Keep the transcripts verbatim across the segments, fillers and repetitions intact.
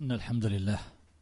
إن الحمد لله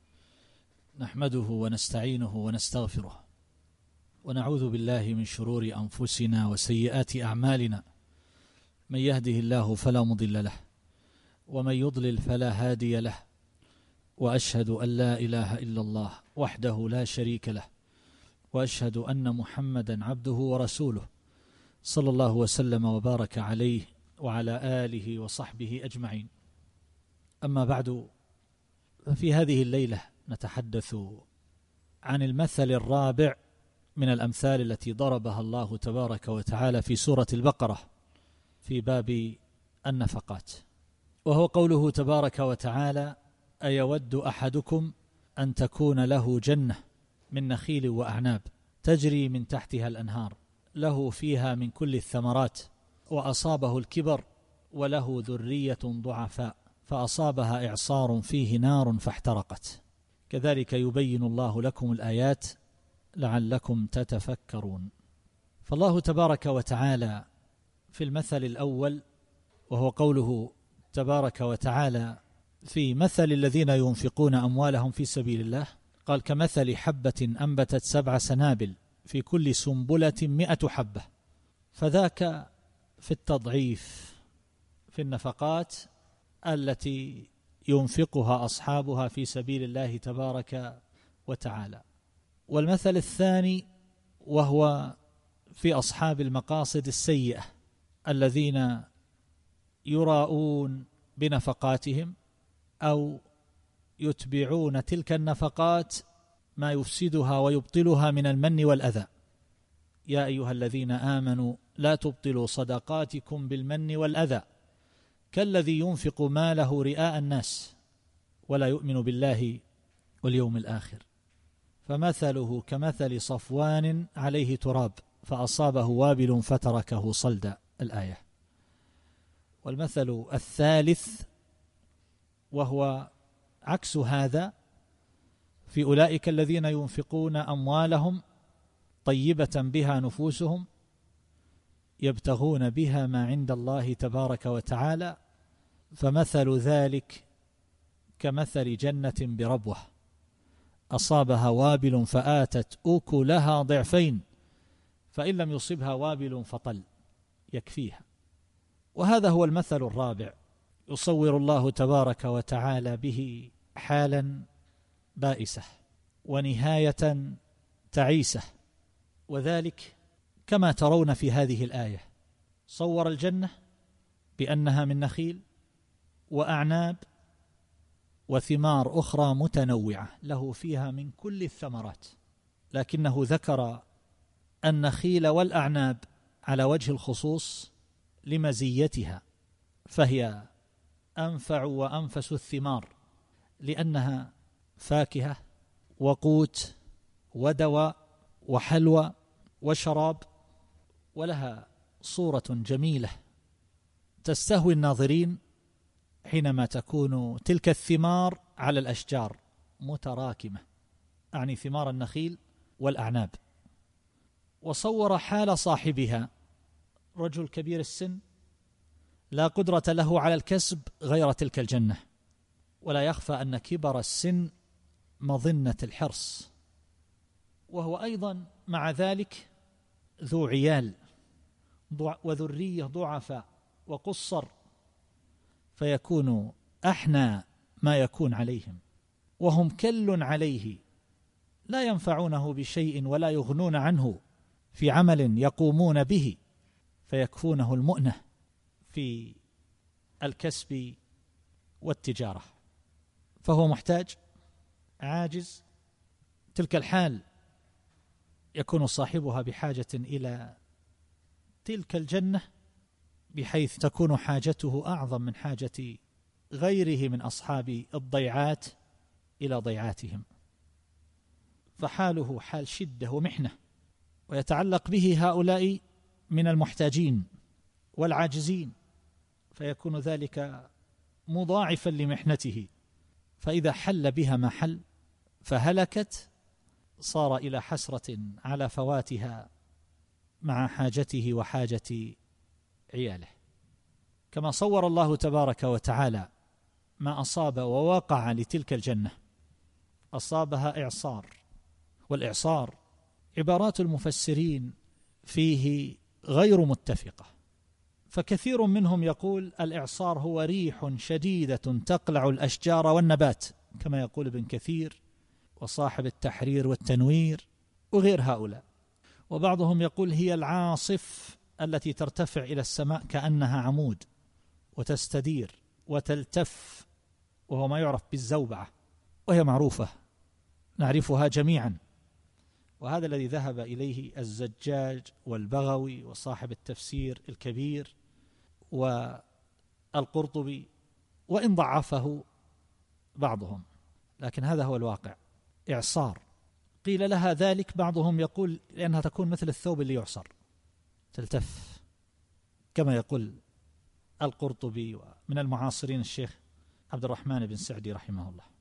نحمده ونستعينه ونستغفره ونعوذ بالله من شرور أنفسنا وسيئات أعمالنا. من يهده الله فلا مضل له ومن يضلل فلا هادي له، وأشهد أن لا إله إلا الله وحده لا شريك له، وأشهد أن محمدا عبده ورسوله صلى الله وسلم وبارك عليه وعلى آله وصحبه أجمعين. أما بعد، ففي هذه الليلة نتحدث عن المثل الرابع من الأمثال التي ضربها الله تبارك وتعالى في سورة البقرة في باب النفقات، وهو قوله تبارك وتعالى: أيود أحدكم أن تكون له جنة من نخيل وأعناب تجري من تحتها الأنهار له فيها من كل الثمرات وأصابه الكبر وله ذرية ضعفاء فأصابها إعصار فيه نار فاحترقت، كذلك يبين الله لكم الآيات لعلكم تتفكرون. فالله تبارك وتعالى في المثل الأول، وهو قوله تبارك وتعالى في مثل الذين ينفقون أموالهم في سبيل الله، قال: كمثل حبة أنبتت سبع سنابل في كل سنبلة مئة حبة، فذاك في التضعيف في النفقات التي ينفقها أصحابها في سبيل الله تبارك وتعالى. والمثل الثاني وهو في أصحاب المقاصد السيئة الذين يراؤون بنفقاتهم أو يتبعون تلك النفقات ما يفسدها ويبطلها من المن والأذى. يا أيها الذين آمنوا لا تبطلوا صدقاتكم بالمن والأذى كالذي ينفق ماله رئاء الناس ولا يؤمن بالله واليوم الآخر، فمثله كمثل صفوان عليه تراب فأصابه وابل فتركه صلدا، الآية. والمثل الثالث وهو عكس هذا في أولئك الذين ينفقون أموالهم طيبة بها نفوسهم يبتغون بها ما عند الله تبارك وتعالى، فمثل ذلك كمثل جنة بربوة أصابها وابل فآتت أكلها ضعفين فإن لم يصبها وابل فطل، يكفيها. وهذا هو المثل الرابع يصور الله تبارك وتعالى به حالا بائسة ونهاية تعيسة، وذلك كما ترون في هذه الآية. صور الجنة بأنها من نخيل وأعناب وثمار أخرى متنوعة له فيها من كل الثمرات، لكنه ذكر النخيل والأعناب على وجه الخصوص لمزيتها، فهي أنفع وأنفس الثمار لأنها فاكهة وقوت ودواء وحلوى وشراب، ولها صورة جميلة تستهوي الناظرين حينما تكون تلك الثمار على الأشجار متراكمة، أعني ثمار النخيل والأعناب. وصور حال صاحبها رجل كبير السن لا قدرة له على الكسب غير تلك الجنة، ولا يخفى أن كبر السن مظنة الحرص، وهو أيضا مع ذلك ذو عيال وذرية ضعفاء وقصر، فيكون أحنى ما يكون عليهم وهم كل عليه لا ينفعونه بشيء ولا يغنون عنه في عمل يقومون به، فيكفونه المؤنة في الكسب والتجارة، فهو محتاج عاجز. تلك الحال يكون صاحبها بحاجة إلى تلك الجنة بحيث تكون حاجته أعظم من حاجة غيره من أصحاب الضيعات إلى ضيعاتهم، فحاله حال شدة ومحنة، ويتعلق به هؤلاء من المحتاجين والعاجزين، فيكون ذلك مضاعفا لمحنته، فإذا حل بها ما حل فهلكت صار إلى حسرة على فواتها مع حاجته وحاجة عياله. كما صور الله تبارك وتعالى ما أصاب ووقع لتلك الجنة أصابها إعصار، والإعصار عبارات المفسرين فيه غير متفقة، فكثير منهم يقول الإعصار هو ريح شديدة تقلع الأشجار والنبات كما يقول ابن كثير وصاحب التحرير والتنوير وغير هؤلاء، وبعضهم يقول هي العاصف التي ترتفع إلى السماء كأنها عمود وتستدير وتلتف، وهو ما يعرف بالزوبعة، وهي معروفة نعرفها جميعا، وهذا الذي ذهب إليه الزجاج والبغوي وصاحب التفسير الكبير والقرطبي، وإن ضعفه بعضهم، لكن هذا هو الواقع. إعصار قيل لها ذلك، بعضهم يقول لأنها تكون مثل الثوب اللي يعصر تلتف، كما يقول القرطبي ومن المعاصرين الشيخ عبد الرحمن بن سعدي رحمه الله.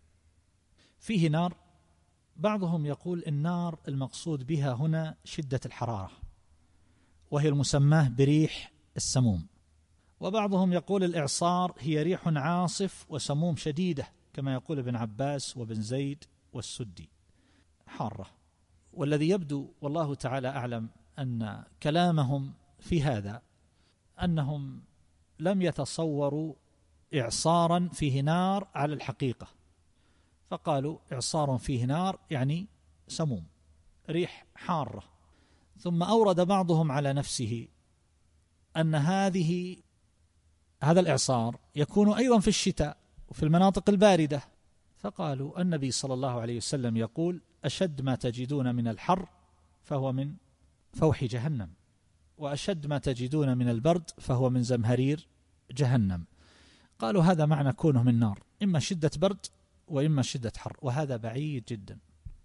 فيه نار، بعضهم يقول النار المقصود بها هنا شدة الحرارة وهي المسماه بريح السموم، وبعضهم يقول الإعصار هي ريح عاصف وسموم شديدة كما يقول ابن عباس وابن زيد والسدي حارة. والذي يبدو والله تعالى أعلم أن كلامهم في هذا أنهم لم يتصوروا إعصارا فيه نار على الحقيقة، فقالوا إعصار فيه نار يعني سموم ريح حارة، ثم أورد بعضهم على نفسه أن هذه هذا الإعصار يكون أيضا في الشتاء وفي المناطق الباردة، فقالوا النبي صلى الله عليه وسلم يقول أشد ما تجدون من الحر فهو من فوح جهنم، وأشد ما تجدون من البرد فهو من زمهرير جهنم. قالوا هذا معنى كونه من نار، إما شدة برد وإما شدة حر، وهذا بعيد جدا،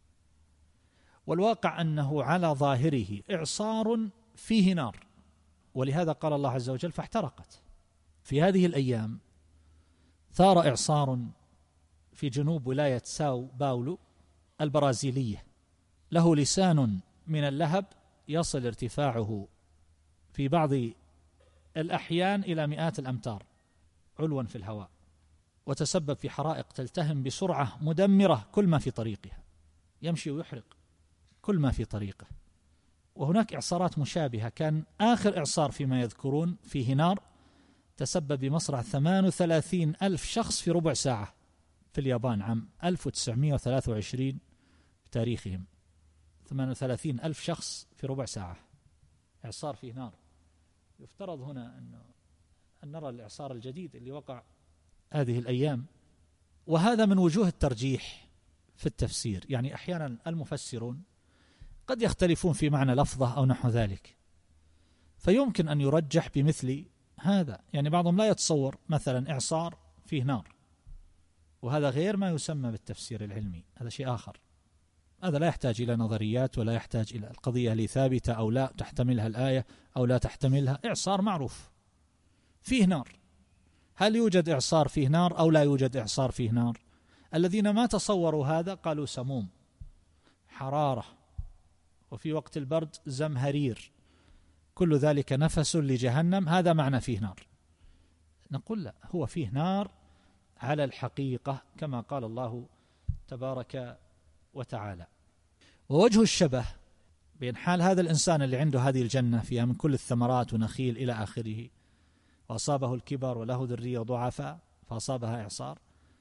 والواقع أنه على ظاهره إعصار فيه نار، ولهذا قال الله عز وجل فاحترقت. في هذه الأيام ثار إعصار في جنوب ولاية ساو باولو البرازيلية، له لسان من اللهب يصل ارتفاعه في بعض الأحيان إلى مئات الأمتار علوا في الهواء، وتسبب في حرائق تلتهم بسرعة مدمرة كل ما في طريقها، يمشي ويحرق كل ما في طريقه. وهناك إعصارات مشابهة، كان آخر إعصار فيما يذكرون فيه نار تسبب بمصرع ثمانية وثلاثين ألف شخص في ربع ساعة في اليابان عام ألف وتسعمائة وثلاثة وعشرين بتاريخهم، ثمانية وثلاثين ألف شخص في ربع ساعة، إعصار فيه نار. يفترض هنا أن نرى الإعصار الجديد اللي وقع هذه الأيام، وهذا من وجوه الترجيح في التفسير، يعني أحيانا المفسرون قد يختلفون في معنى لفظة أو نحو ذلك، فيمكن أن يرجح بمثل هذا، يعني بعضهم لا يتصور مثلا إعصار فيه نار، وهذا غير ما يسمى بالتفسير العلمي، هذا شيء آخر، هذا لا يحتاج إلى نظريات ولا يحتاج إلى القضية اللي ثابتة أو لا تحتملها الآية أو لا تحتملها. إعصار معروف فيه نار، هل يوجد إعصار فيه نار أو لا يوجد إعصار فيه نار؟ الذين ما تصوروا هذا قالوا سموم حرارة، وفي وقت البرد زمهرير، كل ذلك نفس لجهنم، هذا معنى فيه نار. نقول لا، هو فيه نار على الحقيقة كما قال الله تبارك وتعالى. ووجه الشبه بين حال هذا الإنسان اللي عنده هذه الجنة فيها من كل الثمرات ونخيل إلى آخره، وأصابه الكبر وله ذرية ضعفاء فأصابها إعصار،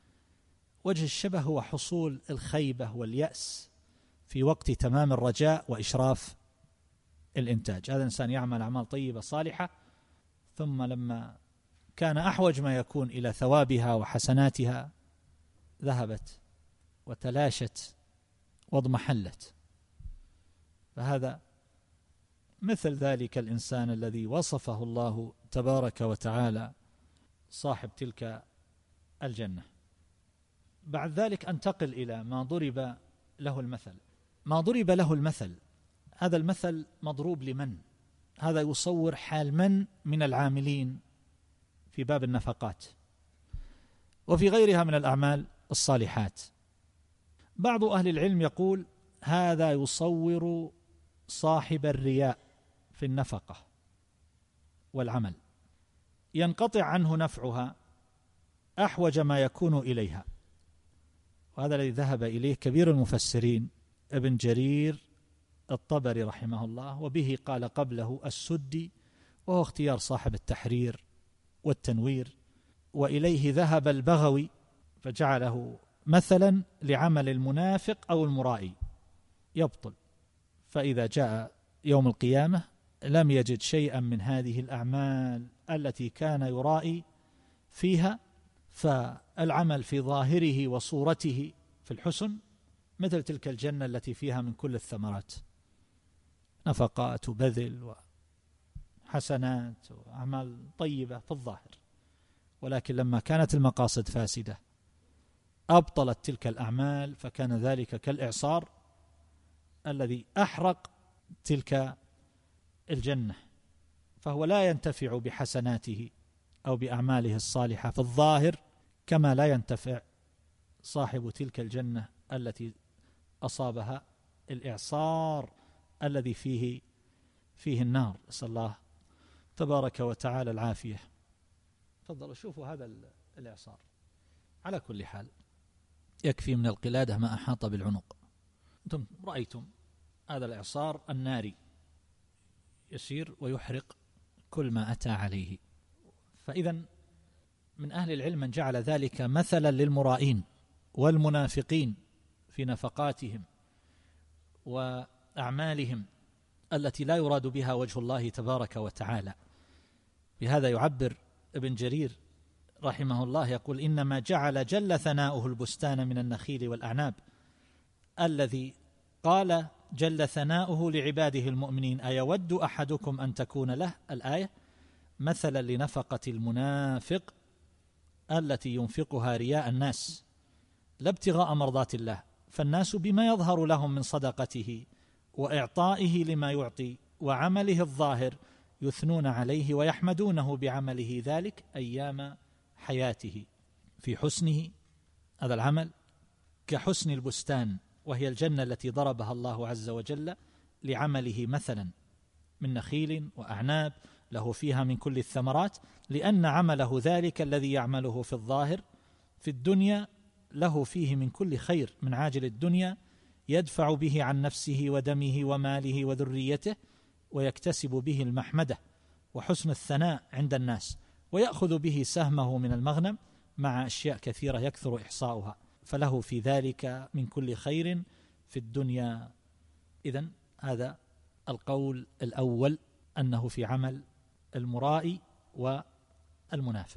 وجه الشبه هو حصول الخيبة واليأس في وقت تمام الرجاء وإشراف الإنتاج. هذا الإنسان يعمل أعمال طيبة صالحة، ثم لما كان أحوج ما يكون إلى ثوابها وحسناتها ذهبت وتلاشت واضمحلت. فهذا مثل ذلك الإنسان الذي وصفه الله تبارك وتعالى صاحب تلك الجنة. بعد ذلك أنتقل إلى ما ضرب له المثل. ما ضرب له المثل، هذا المثل مضروب لمن؟ هذا يصور حال من من العاملين في باب النفقات وفي غيرها من الأعمال الصالحات. بعض أهل العلم يقول هذا يصور صاحب الرياء في النفقة والعمل، ينقطع عنه نفعها أحوج ما يكون إليها. وهذا الذي ذهب إليه كبير المفسرين ابن جرير الطبري رحمه الله، وبه قال قبله السدي، وهو اختيار صاحب التحرير والتنوير. وإليه ذهب البغوي فجعله مثلا لعمل المنافق أو المرائي يبطل، فإذا جاء يوم القيامة لم يجد شيئا من هذه الأعمال التي كان يرائي فيها، فالعمل في ظاهره وصورته في الحسن مثل تلك الجنة التي فيها من كل الثمرات، نفقات وبذل وحسنات وأعمال طيبة في الظاهر. ولكن لما كانت المقاصد فاسدة أبطلت تلك الأعمال، فكان ذلك كالإعصار الذي أحرق تلك الجنة، فهو لا ينتفع بحسناته أو بأعماله الصالحة في الظاهر كما لا ينتفع صاحب تلك الجنة التي أصابها الإعصار الذي فيه فيه النار. نسأل الله تبارك وتعالى العافية. تفضلوا شوفوا هذا الإعصار. على كل حال يكفي من القلادة ما أحاط بالعنق. أنتم رأيتم هذا الإعصار الناري يسير ويحرق كل ما أتى عليه. فإذا من أهل العلم من جعل ذلك مثلا للمرائين والمنافقين في نفقاتهم وأعمالهم التي لا يراد بها وجه الله تبارك وتعالى. بهذا يعبر ابن جرير رحمه الله يقول: إنما جعل جل ثناؤه البستان من النخيل والأعناب الذي قال جل ثناؤه لعباده المؤمنين: أيود أحدكم أن تكون له الآية مثلا لنفقة المنافق التي ينفقها رياء الناس لا ابتغاء مرضات الله، فالناس بما يظهر لهم من صدقته وإعطائه لما يعطي وعمله الظاهر يثنون عليه ويحمدونه بعمله ذلك أيام حياته في حسنه. هذا العمل كحسن البستان وهي الجنة التي ضربها الله عز وجل لعمله مثلا من نخيل وأعناب له فيها من كل الثمرات، لأن عمله ذلك الذي يعمله في الظاهر في الدنيا له فيه من كل خير من عاجل الدنيا يدفع به عن نفسه ودمه وماله وذريته، ويكتسب به المحمدة وحسن الثناء عند الناس، ويأخذ به سهمه من المغنم مع أشياء كثيرة يكثر إحصاؤها، فله في ذلك من كل خير في الدنيا. إذن هذا القول الأول أنه في عمل المرائي والمنافق.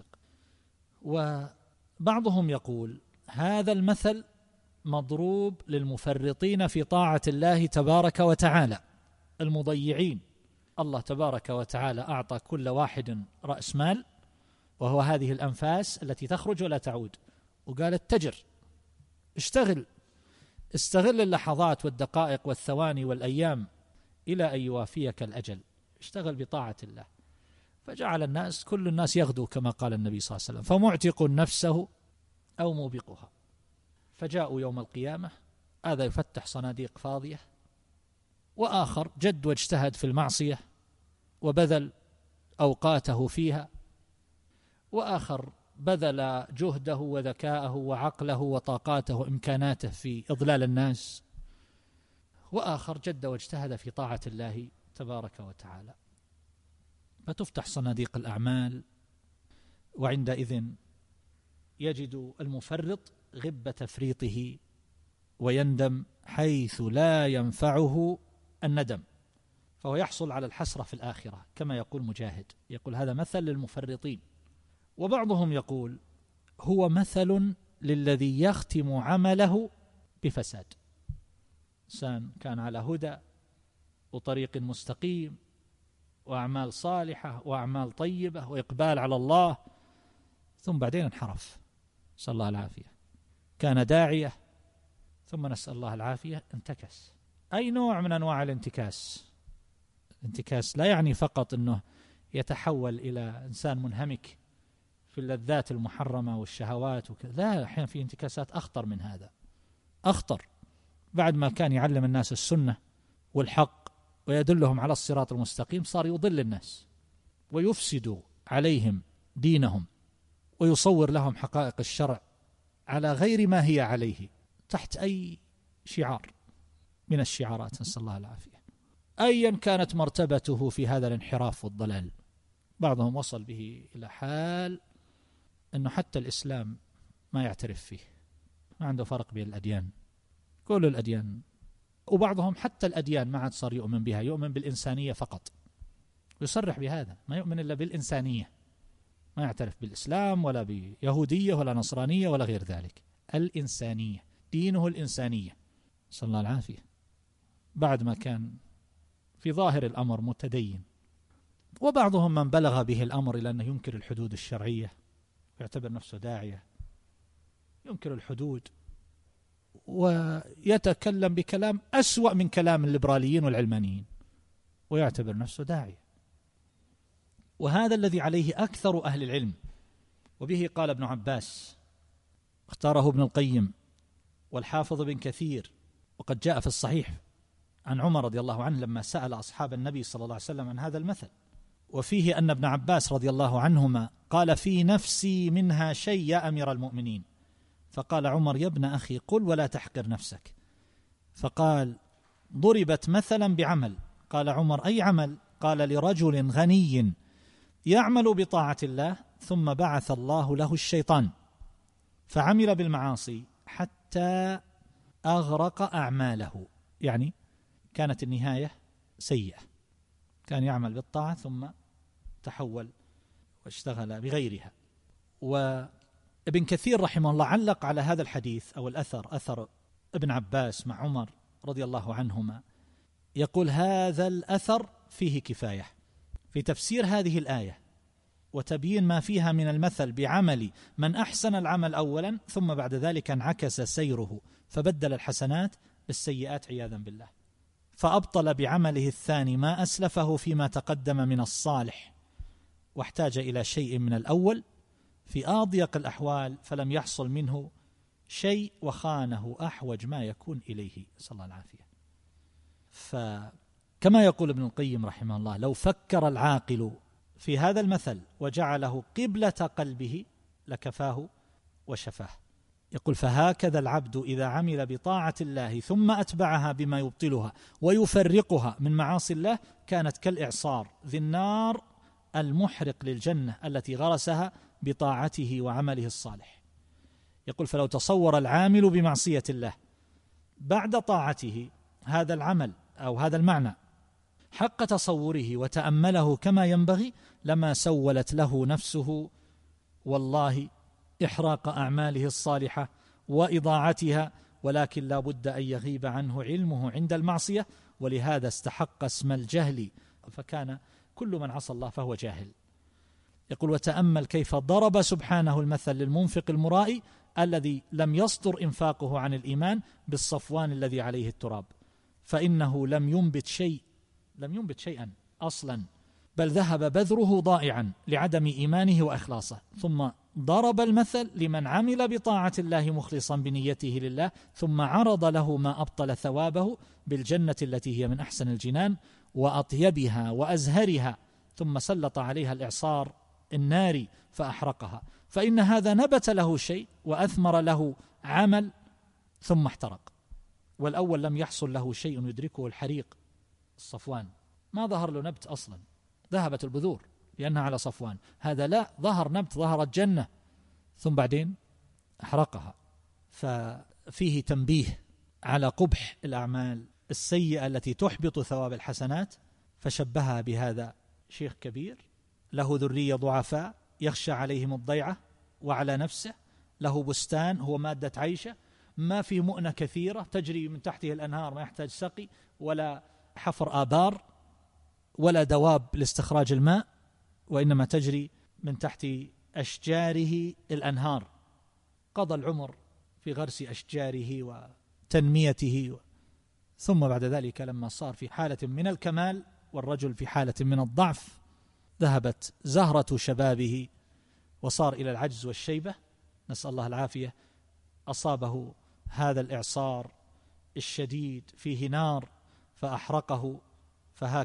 وبعضهم يقول هذا المثل مضروب للمفرطين في طاعة الله تبارك وتعالى المضيعين. الله تبارك وتعالى أعطى كل واحد رأس مال وهو هذه الأنفاس التي تخرج ولا تعود، وقال اتجر، اشتغل، استغل اللحظات والدقائق والثواني والأيام إلى أن يوافيك الأجل، اشتغل بطاعة الله. فجعل الناس كل الناس يغدو كما قال النبي صلى الله عليه وسلم، فمعتق نفسه أو موبقها. فجاءوا يوم القيامة هذا يفتح صناديق فاضية، وآخر جد واجتهد في المعصية وبذل أوقاته فيها، وآخر بذل جهده وذكاءه وعقله وطاقاته وإمكاناته في إضلال الناس، وآخر جد واجتهد في طاعة الله تبارك وتعالى. فتفتح صناديق الأعمال، وعندئذ يجد المفرط غب تفريطه ويندم حيث لا ينفعه الندم، فهو يحصل على الحسرة في الآخرة كما يقول مجاهد، يقول هذا مثل للمفرطين. وبعضهم يقول هو مثل للذي يختم عمله بفساد. إنسان كان على هدى وطريق مستقيم وأعمال صالحة وأعمال طيبة وإقبال على الله، ثم بعدين انحرف، نسأل الله العافية. كان داعية ثم نسأل الله العافية انتكس. أي نوع من أنواع الانتكاس؟ الانتكاس لا يعني فقط أنه يتحول إلى إنسان منهمك في اللذات المحرمة والشهوات وكذا، لا، أحيانا في انتكاسات أخطر من هذا، أخطر. بعد ما كان يعلم الناس السنة والحق ويدلهم على الصراط المستقيم، صار يضل الناس ويفسد عليهم دينهم ويصور لهم حقائق الشرع على غير ما هي عليه تحت أي شعار من الشعارات، نسأل الله العافية، أيا كانت مرتبته في هذا الانحراف والضلال. بعضهم وصل به إلى حال أنه حتى الإسلام ما يعترف فيه، ما عنده فرق بين الأديان، كل الأديان، وبعضهم حتى الأديان ما عاد صار يؤمن بها، يؤمن بالإنسانية فقط، يصرح بهذا، ما يؤمن إلا بالإنسانية، ما يعترف بالإسلام ولا بيهودية ولا نصرانية ولا غير ذلك، الإنسانية، دينه الإنسانية، صلى الله العافية، بعد ما كان في ظاهر الأمر متدين. وبعضهم من بلغ به الأمر إلى أنه ينكر الحدود الشرعية ويعتبر نفسه داعية، ينكر الحدود ويتكلم بكلام أسوأ من كلام الليبراليين والعلمانيين ويعتبر نفسه داعية. وهذا الذي عليه أكثر أهل العلم، وبه قال ابن عباس، اختاره ابن القيم والحافظ بن كثير، وقد جاء في الصحيح عن عمر رضي الله عنه لما سأل أصحاب النبي صلى الله عليه وسلم عن هذا المثل، وفيه أن ابن عباس رضي الله عنهما قال: في نفسي منها شيء يا أمير المؤمنين. فقال عمر: يا ابن أخي قل ولا تحقر نفسك. فقال: ضربت مثلا بعمل. قال عمر: أي عمل؟ قال: لرجل غني يعمل بطاعة الله ثم بعث الله له الشيطان فعمل بالمعاصي حتى أغرق أعماله، يعني كانت النهاية سيئة، كان يعمل بالطاعة ثم تحول واشتغل بغيرها. وابن كثير رحمه الله علق على هذا الحديث أو الأثر، أثر ابن عباس مع عمر رضي الله عنهما، يقول: هذا الأثر فيه كفاية في تفسير هذه الآية وتبيين ما فيها من المثل بعمل من أحسن العمل أولا ثم بعد ذلك انعكس سيره فبدل الحسنات بالسيئات عياذا بالله، فأبطل بعمله الثاني ما أسلفه فيما تقدم من الصالح، واحتاج إلى شيء من الأول في أضيق الأحوال فلم يحصل منه شيء وخانه أحوج ما يكون إليه، صلى الله العافية. فكما يقول ابن القيم رحمه الله: لو فكر العاقل في هذا المثل وجعله قبلة قلبه لكفاه وشفاه. يقول: فهكذا العبد إذا عمل بطاعة الله ثم أتبعها بما يبطلها ويفرقها من معاصي الله كانت كالإعصار ذي النار المحرق للجنة التي غرسها بطاعته وعمله الصالح. يقول: فلو تصور العامل بمعصية الله بعد طاعته هذا العمل أو هذا المعنى حق تصوره وتأمله كما ينبغي لما سولت له نفسه والله إحراق أعماله الصالحة وإضاعتها، ولكن لا بد أن يغيب عنه علمه عند المعصية، ولهذا استحق اسم الجهل، فكان كل من عصى الله فهو جاهل. يقول: وتأمل كيف ضرب سبحانه المثل للمنفق المرائي الذي لم يصدر إنفاقه عن الإيمان بالصفوان الذي عليه التراب، فإنه لم ينبت شيء لم ينبت شيئا أصلا، بل ذهب بذره ضائعا لعدم إيمانه وإخلاصه. ثم ضرب المثل لمن عمل بطاعة الله مخلصا بنيته لله ثم عرض له ما أبطل ثوابه بالجنة التي هي من أحسن الجنان وأطيبها وأزهرها، ثم سلط عليها الإعصار الناري فأحرقها، فإن هذا نبت له شيء وأثمر له عمل ثم احترق، والأول لم يحصل له شيء يدركه الحريق الصفوان، ما ظهر له نبت أصلا، ذهبت البذور لأنها على صفوان، هذا لا، ظهر نبت، ظهرت جنة ثم بعدين أحرقها. ففيه تنبيه على قبح الأعمال السيئة التي تحبط ثواب الحسنات، فشبهها بهذا شيخ كبير له ذرية ضعفاء يخشى عليهم الضيعة وعلى نفسه، له بستان هو مادة عيشة، ما في مؤنة كثيرة تجري من تحته الأنهار، ما يحتاج سقي ولا حفر آبار ولا دواب لاستخراج الماء، وإنما تجري من تحت أشجاره الأنهار، قضى العمر في غرس أشجاره وتنميته، ثم بعد ذلك لما صار في حالة من الكمال والرجل في حالة من الضعف ذهبت زهرة شبابه وصار إلى العجز والشيبة، نسأل الله العافية، أصابه هذا الإعصار الشديد فيه نار فأحرقه.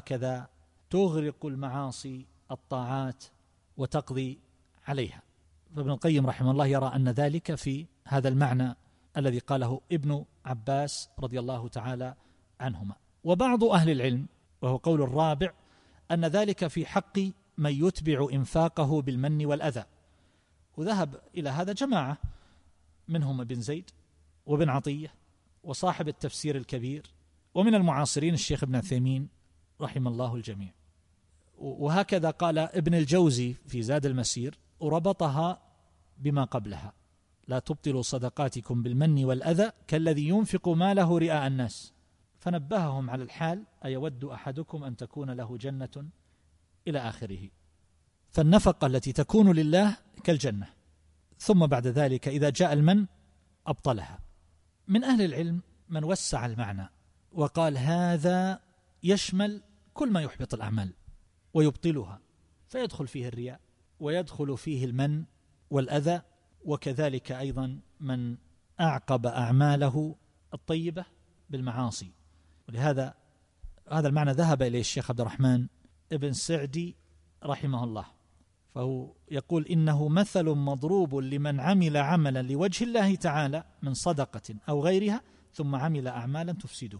فهكذا تغرق المعاصي الطاعات وتقضي عليها. فابن القيم رحمه الله يرى أن ذلك في هذا المعنى الذي قاله ابن عباس رضي الله تعالى عنهما. وبعض أهل العلم، وهو قول الرابع، أن ذلك في حق من يتبع إنفاقه بالمن والأذى، وذهب إلى هذا جماعة منهم ابن زيد وابن عطية وصاحب التفسير الكبير، ومن المعاصرين الشيخ ابن عثيمين رحم الله الجميع. وهكذا قال ابن الجوزي في زاد المسير وربطها بما قبلها: لا تبطلوا صدقاتكم بالمن والأذى كالذي ينفق ماله رئاء الناس، فنبههم على الحال: أيود أحدكم أن تكون له جنة إلى آخره. فالنفقة التي تكون لله كالجنة، ثم بعد ذلك إذا جاء المن أبطلها. من أهل العلم من وسع المعنى وقال هذا يشمل كل ما يحبط الأعمال ويبطلها، فيدخل فيه الرياء ويدخل فيه المن والأذى، وكذلك أيضا من أعقب أعماله الطيبة بالمعاصي. ولهذا هذا المعنى ذهب إليه الشيخ عبد الرحمن ابن سعدي رحمه الله، فهو يقول إنه مثل مضروب لمن عمل عملا لوجه الله تعالى من صدقة أو غيرها ثم عمل أعمالا تفسده.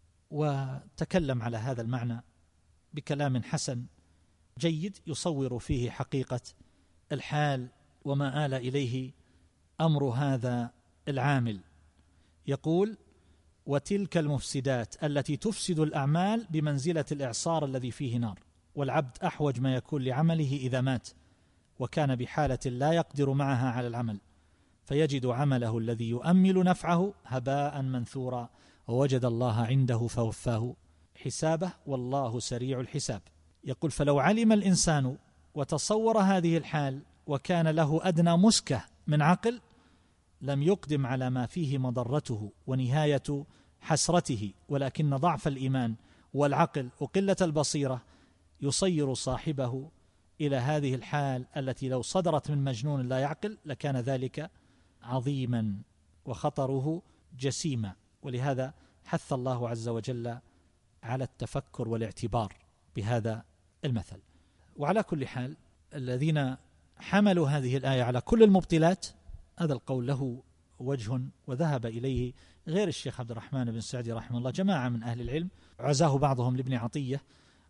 وتكلم على هذا المعنى بكلام حسن جيد يصور فيه حقيقة الحال وما آل إليه أمر هذا العامل. يقول: وتلك المفسدات التي تفسد الأعمال بمنزلة الإعصار الذي فيه نار، والعبد أحوج ما يكون لعمله إذا مات وكان بحالة لا يقدر معها على العمل، فيجد عمله الذي يؤمل نفعه هباء منثورا، ووجد الله عنده فوفاه حسابه والله سريع الحساب. يقول: فلو علم الإنسان وتصور هذه الحال وكان له أدنى مسكة من عقل لم يقدم على ما فيه مضرته ونهاية حسرته، ولكن ضعف الإيمان والعقل وقلة البصيرة يصير صاحبه إلى هذه الحال التي لو صدرت من مجنون لا يعقل لكان ذلك عظيما وخطره جسيما. ولهذا حث الله عز وجل على التفكر والاعتبار بهذا المثل. وعلى كل حال الذين حملوا هذه الآية على كل المبطلات هذا القول له وجه وذهب إليه غير الشيخ عبد الرحمن بن سعدي رحمه الله جماعة من أهل العلم، عزاه بعضهم لابن عطية،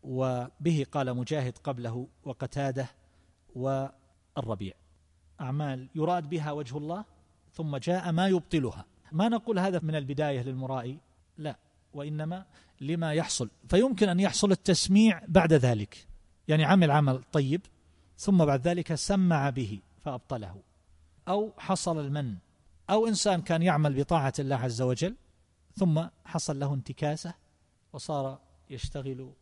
وبه قال مجاهد قبله وقتاده والربيع. أعمال يراد بها وجه الله ثم جاء ما يبطلها. ما نقول هذا من البداية للمرائي، لا، وإنما لما يحصل، فيمكن أن يحصل التسميع بعد ذلك، يعني عمل عمل طيب ثم بعد ذلك سمع به فأبطله، أو حصل المن، أو إنسان كان يعمل بطاعة الله عز وجل ثم حصل له انتكاسة وصار يشتغل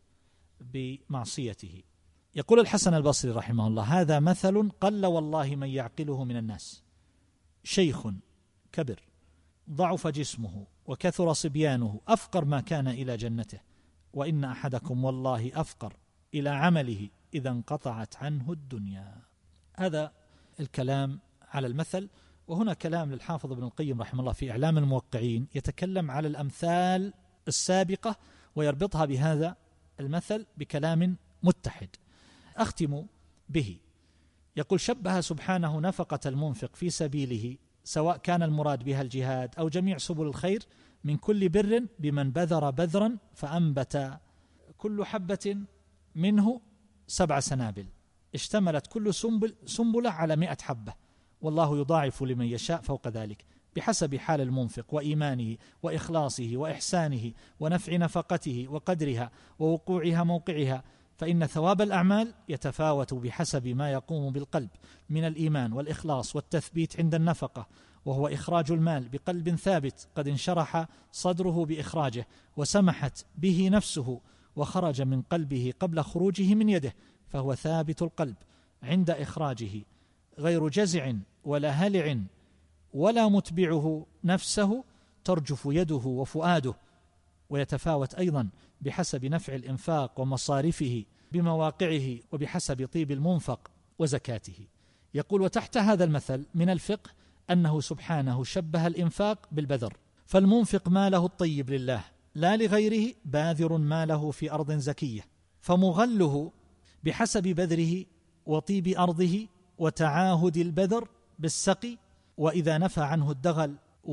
بمعصيته. يقول الحسن البصري رحمه الله: هذا مثل قل والله من يعقله من الناس، شيخ كبر ضعف جسمه وكثر صبيانه أفقر ما كان إلى جنته، وإن أحدكم والله أفقر إلى عمله إذا انقطعت عنه الدنيا. هذا الكلام على المثل. وهنا كلام للحافظ ابن القيم رحمه الله في إعلام الموقعين يتكلم على الأمثال السابقة ويربطها بهذا المثل بكلام متحد أختم به. يقول: شبه سبحانه نفقة المنفق في سبيله سواء كان المراد بها الجهاد أو جميع سبل الخير من كل بر بمن بذر بذرا فأنبت كل حبة منه سبع سنابل اشتملت كل سنبل سنبلة على مئة حبة، والله يضاعف لمن يشاء فوق ذلك بحسب حال المنفق وإيمانه وإخلاصه وإحسانه ونفع نفقته وقدرها ووقوعها موقعها، فإن ثواب الأعمال يتفاوت بحسب ما يقوم بالقلب من الإيمان والإخلاص والتثبيت عند النفقة، وهو إخراج المال بقلب ثابت قد انشرح صدره بإخراجه وسمحت به نفسه وخرج من قلبه قبل خروجه من يده، فهو ثابت القلب عند إخراجه غير جزع ولا هلع ولا متبعه نفسه ترجف يده وفؤاده، ويتفاوت أيضا بحسب نفع الإنفاق ومصارفه بمواقعه وبحسب طيب المنفق وزكاته. يقول: وتحت هذا المثل من الفقه أنه سبحانه شبه الإنفاق بالبذر، فالمنفق ماله الطيب لله لا لغيره باذر ماله في أرض زكية، فمغله بحسب بذره وطيب أرضه وتعاهد البذر بالسقي، وإذا نفى عنه الدغل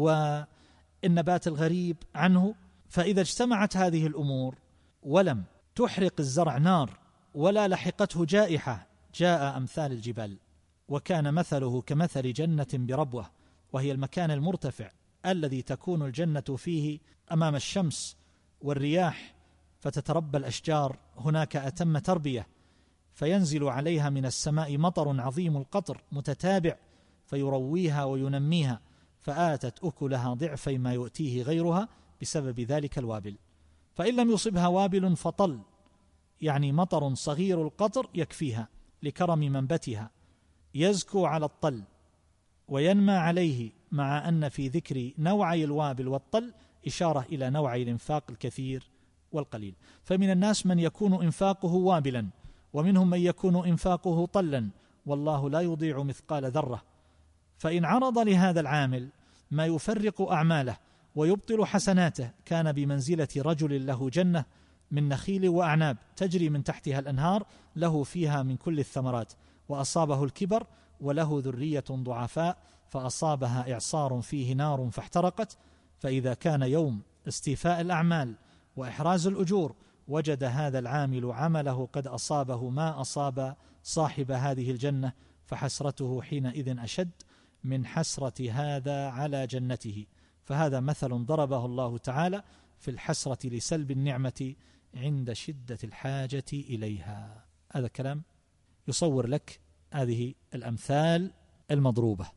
والنبات الغريب عنه. فإذا اجتمعت هذه الأمور ولم تحرق الزرع نار ولا لحقته جائحة جاء أمثال الجبال، وكان مثله كمثل جنة بربوة، وهي المكان المرتفع الذي تكون الجنة فيه أمام الشمس والرياح، فتتربى الأشجار هناك أتم تربية، فينزل عليها من السماء مطر عظيم القطر متتابع فيرويها وينميها، فآتت أكلها ضعفي ما يؤتيه غيرها بسبب ذلك الوابل. فإن لم يصبها وابل فطل، يعني مطر صغير القطر يكفيها لكرم منبتها، يزكو على الطل وينمى عليه، مع أن في ذكر نوعي الوابل والطل إشارة إلى نوعي الإنفاق الكثير والقليل. فمن الناس من يكون إنفاقه وابلا، ومنهم من يكون إنفاقه طلا، والله لا يضيع مثقال ذرة. فإن عرض لهذا العامل ما يفرق أعماله ويبطل حسناته، كان بمنزلة رجل له جنة من نخيل وأعناب تجري من تحتها الأنهار، له فيها من كل الثمرات، وأصابه الكبر وله ذرية ضعفاء فأصابها إعصار فيه نار فاحترقت. فإذا كان يوم استيفاء الأعمال وإحراز الأجور، وجد هذا العامل عمله قد أصابه ما أصاب صاحب هذه الجنة، فحسرته حينئذ أشد من حسرة هذا على جنته. فهذا مثل ضربه الله تعالى في الحسرة لسلب النعمة عند شدة الحاجة إليها. هذا كلام يصور لك هذه الأمثال المضروبة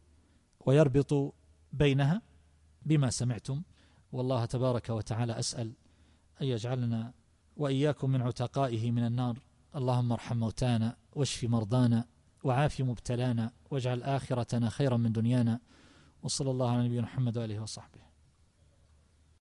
ويربط بينها بما سمعتم. والله تبارك وتعالى أسأل أن يجعلنا وإياكم من عتقائه من النار. اللهم ارحم موتانا واشف مرضانا وعاف مبتلانا واجعل آخرتنا خيرا من دنيانا. وصلى الله على نبينا محمد وآله وصحبه.